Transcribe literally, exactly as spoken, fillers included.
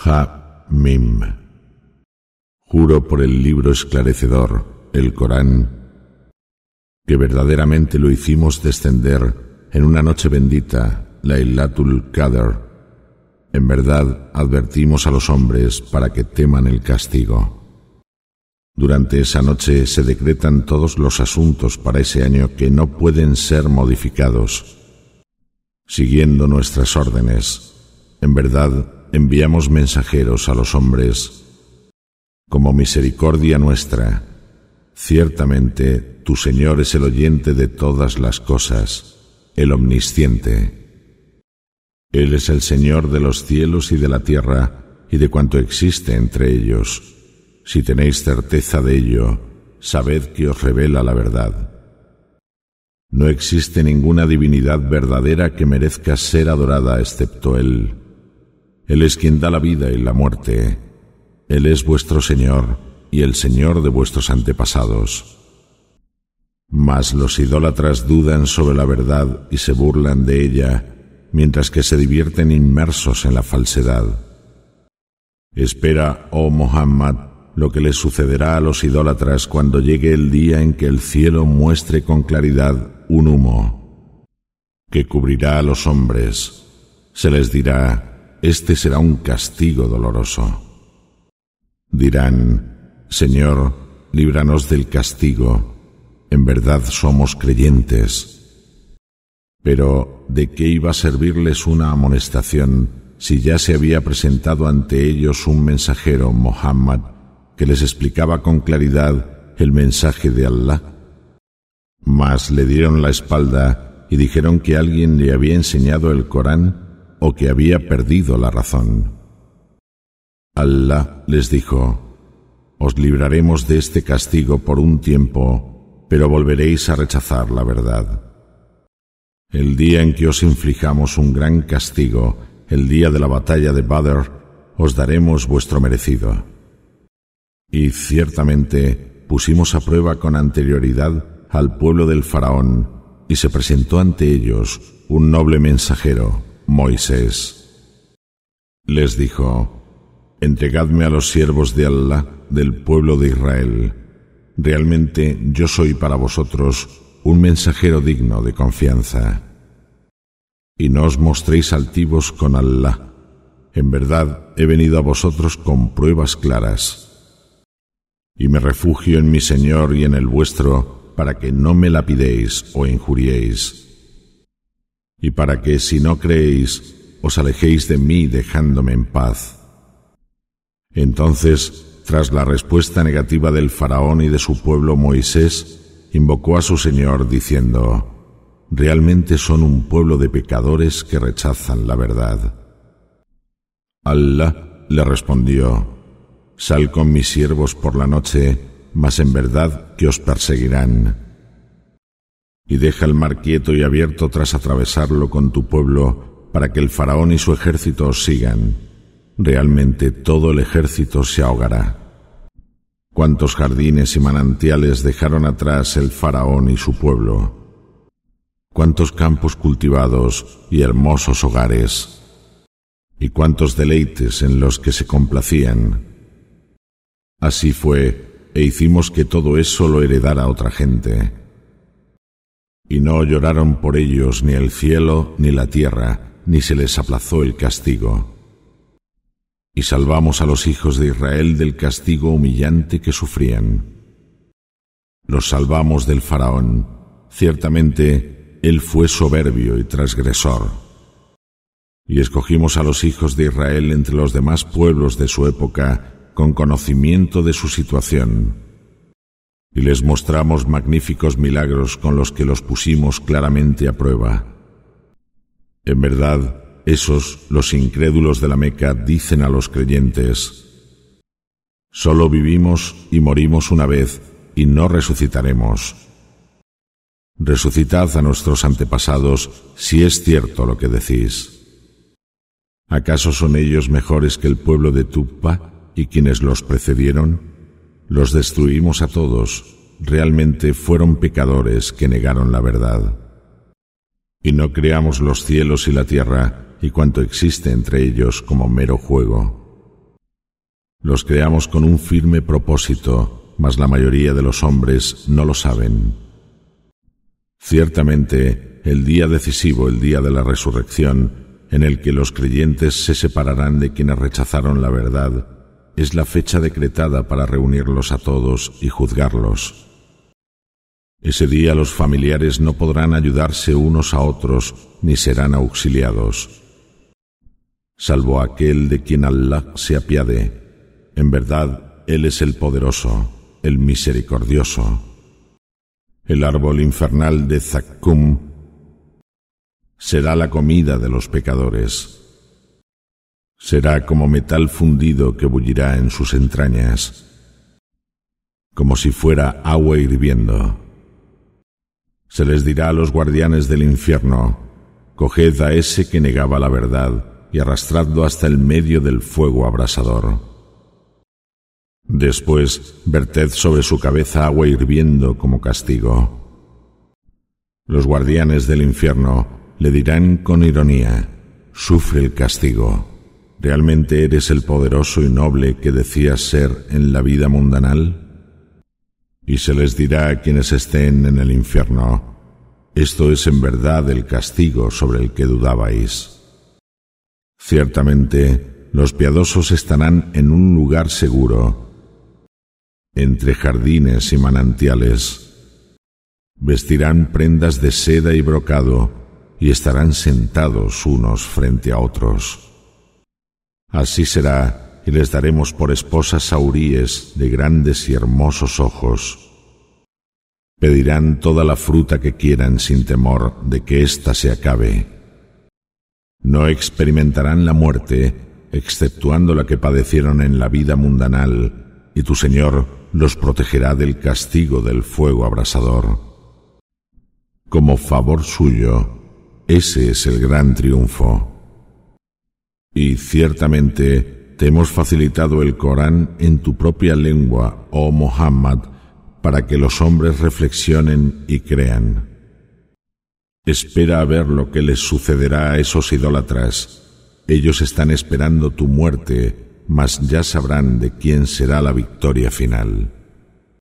Ha Mim. Juro por el libro esclarecedor, el Corán, que verdaderamente lo hicimos descender en una noche bendita, Laylatul Qadr. En verdad advertimos a los hombres para que teman el castigo. Durante esa noche se decretan todos los asuntos para ese año que no pueden ser modificados, siguiendo nuestras órdenes. En verdad enviamos mensajeros a los hombres como misericordia nuestra. Ciertamente tu Señor es el oyente de todas las cosas, el omnisciente. Él es el Señor de los cielos y de la tierra y de cuanto existe entre ellos. Si tenéis certeza de ello, sabed que os revela la verdad. No existe ninguna divinidad verdadera que merezca ser adorada excepto Él. Él es quien da la vida y la muerte. Él es vuestro Señor y el Señor de vuestros antepasados. Mas los idólatras dudan sobre la verdad y se burlan de ella, mientras que se divierten inmersos en la falsedad. Espera, oh Muhammad, lo que les sucederá a los idólatras cuando llegue el día en que el cielo muestre con claridad un humo que cubrirá a los hombres. Se les dirá: este será un castigo doloroso. Dirán: Señor, líbranos del castigo. En verdad somos creyentes. Pero, ¿de qué iba a servirles una amonestación si ya se había presentado ante ellos un mensajero, Muhammad, que les explicaba con claridad el mensaje de Allah? Mas le dieron la espalda y dijeron que alguien le había enseñado el Corán o que había perdido la razón. Allah les dijo: os libraremos de este castigo por un tiempo, pero volveréis a rechazar la verdad. El día en que os inflijamos un gran castigo, el día de la batalla de Badr, os daremos vuestro merecido. Y ciertamente pusimos a prueba con anterioridad al pueblo del faraón, y se presentó ante ellos un noble mensajero, Moisés. Les dijo: entregadme a los siervos de Allah del pueblo de Israel. Realmente yo soy para vosotros un mensajero digno de confianza. Y no os mostréis altivos con Allah. En verdad he venido a vosotros con pruebas claras. Y me refugio en mi Señor y en el vuestro, para que no me lapidéis o injuriéis, y para que, si no creéis, os alejéis de mí dejándome en paz. Entonces, tras la respuesta negativa del faraón y de su pueblo, Moisés invocó a su Señor diciendo: realmente son un pueblo de pecadores que rechazan la verdad. Allah le respondió: sal con mis siervos por la noche, mas en verdad que os perseguirán. Y deja el mar quieto y abierto tras atravesarlo con tu pueblo, para que el faraón y su ejército os sigan. Realmente todo el ejército se ahogará. ¿Cuántos jardines y manantiales dejaron atrás el faraón y su pueblo? ¿Cuántos campos cultivados y hermosos hogares? ¿Y cuántos deleites en los que se complacían? Así fue, e hicimos que todo eso lo heredara otra gente. Y no lloraron por ellos ni el cielo ni la tierra, ni se les aplazó el castigo. Y salvamos a los hijos de Israel del castigo humillante que sufrían. Los salvamos del faraón. Ciertamente, él fue soberbio y transgresor. Y escogimos a los hijos de Israel entre los demás pueblos de su época, con conocimiento de su situación, y les mostramos magníficos milagros con los que los pusimos claramente a prueba. En verdad, esos, los incrédulos de la Meca, dicen a los creyentes: solo vivimos y morimos una vez, y no resucitaremos. Resucitad a nuestros antepasados, si es cierto lo que decís. ¿Acaso son ellos mejores que el pueblo de Tubba y quienes los precedieron? Los destruimos a todos. Realmente fueron pecadores que negaron la verdad. Y no creamos los cielos y la tierra y cuanto existe entre ellos como mero juego. Los creamos con un firme propósito, mas la mayoría de los hombres no lo saben. Ciertamente, el día decisivo, el día de la resurrección, en el que los creyentes se separarán de quienes rechazaron la verdad, es la fecha decretada para reunirlos a todos y juzgarlos. Ese día los familiares no podrán ayudarse unos a otros ni serán auxiliados, salvo aquel de quien Allah se apiade. En verdad, Él es el poderoso, el misericordioso. El árbol infernal de Zakkum será la comida de los pecadores. Será como metal fundido que bullirá en sus entrañas, como si fuera agua hirviendo. Se les dirá a los guardianes del infierno: coged a ese que negaba la verdad y arrastradlo hasta el medio del fuego abrasador. Después, verted sobre su cabeza agua hirviendo como castigo. Los guardianes del infierno le dirán con ironía: sufre el castigo. ¿Realmente eres el poderoso y noble que decías ser en la vida mundanal? Y se les dirá a quienes estén en el infierno: esto es en verdad el castigo sobre el que dudabais. Ciertamente, los piadosos estarán en un lugar seguro, entre jardines y manantiales. Vestirán prendas de seda y brocado y estarán sentados unos frente a otros. Así será, y les daremos por esposas auríes de grandes y hermosos ojos. Pedirán toda la fruta que quieran sin temor de que ésta se acabe. No experimentarán la muerte, exceptuando la que padecieron en la vida mundanal, y tu Señor los protegerá del castigo del fuego abrasador. Como favor suyo, ese es el gran triunfo. Y ciertamente te hemos facilitado el Corán en tu propia lengua, oh Muhammad, para que los hombres reflexionen y crean. Espera a ver lo que les sucederá a esos idólatras. Ellos están esperando tu muerte, mas ya sabrán de quién será la victoria final.